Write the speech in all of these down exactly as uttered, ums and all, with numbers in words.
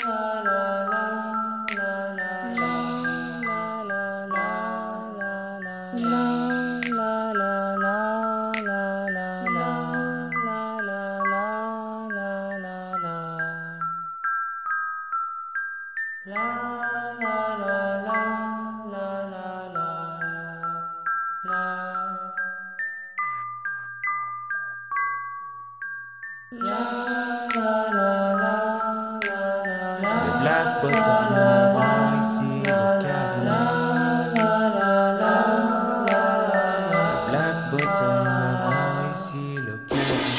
Le black bottom me rend ici le calme. Le black bottom me rend ici le calme.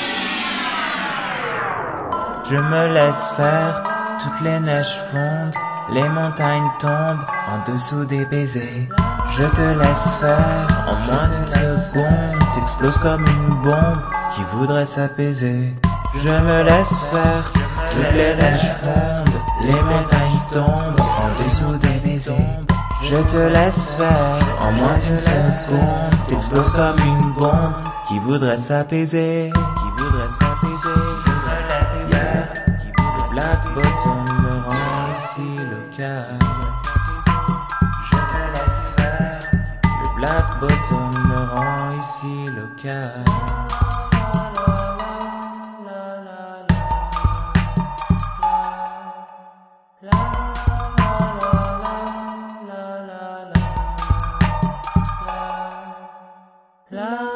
Je me laisse faire, toutes les neiges fondent, les montagnes tombent en dessous des baisers. Je te laisse faire, en moins d'une seconde, t'exploses comme une bombe qui voudrait s'apaiser. Je me laisse faire, toutes les neiges fondent, les montagnes tombent en dessous des baisers. Je te laisse faire, en moins d'une seconde, t'exploses comme une bombe qui voudrait s'apaiser, qui voudrait s'apaiser, qui voudrait s'apaiser. Le black bottom me rend ici le calme. Je te laisse faire, le black bottom me rend ici le calme. La